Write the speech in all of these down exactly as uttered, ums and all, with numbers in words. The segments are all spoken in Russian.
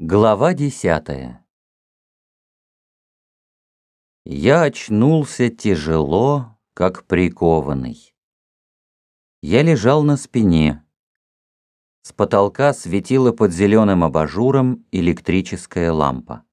Глава десятая. Я очнулся тяжело, как прикованный. Я лежал на спине. С потолка светила под зеленым абажуром электрическая лампа.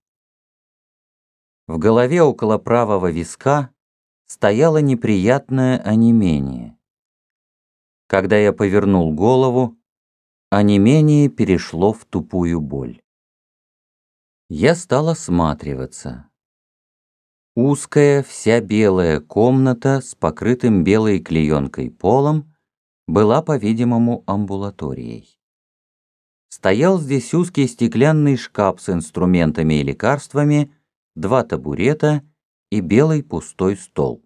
В голове около правого виска стояло неприятное онемение. Когда я повернул голову, онемение перешло в тупую боль. Я стал осматриваться. Узкая, вся белая комната с покрытым белой клеенкой полом была, по-видимому, амбулаторией. Стоял здесь узкий стеклянный шкаф с инструментами и лекарствами, два табурета и белый пустой стол.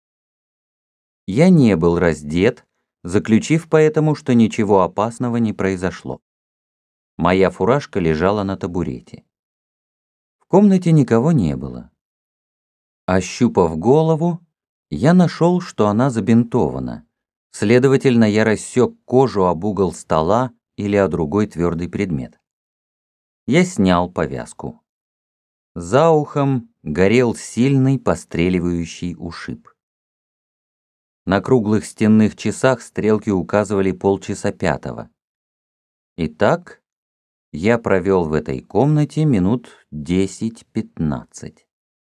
Я не был раздет, заключив поэтому, что ничего опасного не произошло. Моя фуражка лежала на табурете. В комнате никого не было. Ощупав голову, я нашел, что она забинтована. Следовательно, я рассек кожу об угол стола или о другой твердый предмет. Я снял повязку. За ухом горел сильный постреливающий ушиб. На круглых стенных часах стрелки указывали полчаса пятого. Итак, я провел в этой комнате минут десять-пятнадцать.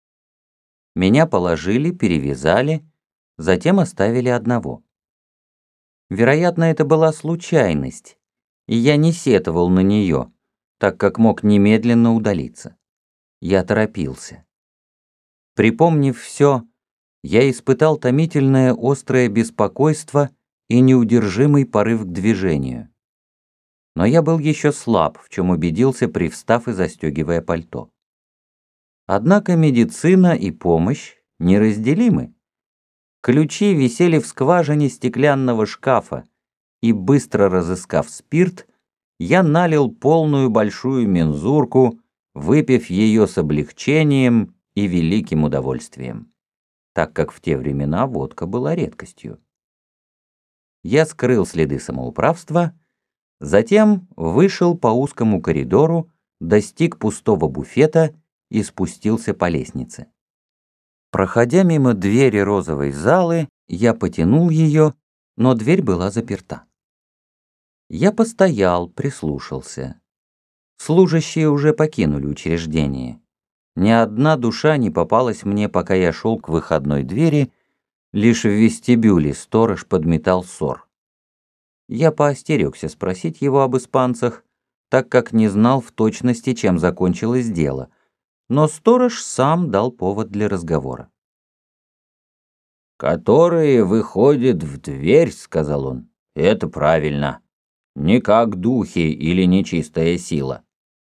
Меня положили, перевязали, затем оставили одного. Вероятно, это была случайность, и я не сетовал на нее, так как мог немедленно удалиться. Я торопился. Припомнив все, я испытал томительное острое беспокойство и неудержимый порыв к движению. Но я был еще слаб, в чем убедился, привстав и застегивая пальто. Однако медицина и помощь неразделимы. Ключи висели в скважине стеклянного шкафа, и, быстро разыскав спирт, я налил полную большую мензурку, выпив ее с облегчением и великим удовольствием, так как в те времена водка была редкостью. Я скрыл следы самоуправства, затем вышел по узкому коридору, достиг пустого буфета и спустился по лестнице. Проходя мимо двери розовой залы, я потянул ее, но дверь была заперта. Я постоял, прислушался. Служащие уже покинули учреждение. Ни одна душа не попалась мне, пока я шел к выходной двери, лишь в вестибюле сторож подметал ссор. Я поостерегся спросить его об испанцах, так как не знал в точности, чем закончилось дело, но сторож сам дал повод для разговора. «Которые выходят в дверь, — сказал он, — это правильно, не как духи или нечистая сила».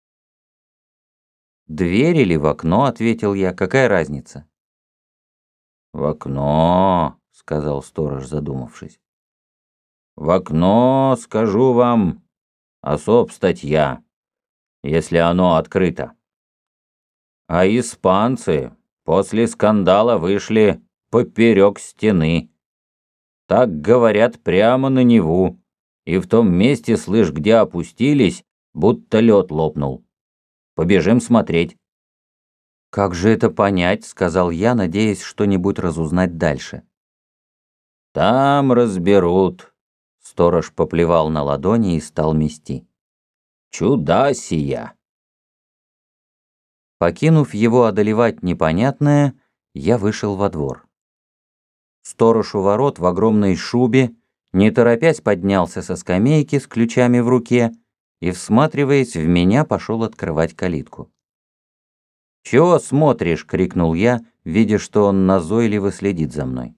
«Дверь или в окно, — ответил я, — какая разница?» «В окно, — сказал сторож, задумавшись. В окно, скажу вам, особ статья, если оно открыто. А испанцы после скандала вышли поперек стены. Так говорят прямо на Неву, и в том месте, слышь, где опустились, будто лед лопнул. Побежим смотреть». «Как же это понять?» — сказал я, надеясь что-нибудь разузнать дальше. «Там разберут». Сторож поплевал на ладони и стал мести. «Чуда сия». Покинув его одолевать непонятное, я вышел во двор. Сторож у ворот в огромной шубе, не торопясь, поднялся со скамейки с ключами в руке и, всматриваясь в меня, пошел открывать калитку. «Чего смотришь?» — крикнул я, видя, что он назойливо следит за мной.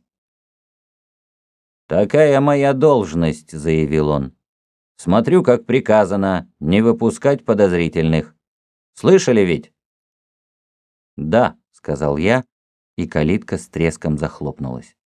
«Такая моя должность», — заявил он. «Смотрю, как приказано, не выпускать подозрительных. Слышали ведь?» «Да», — сказал я, и калитка с треском захлопнулась.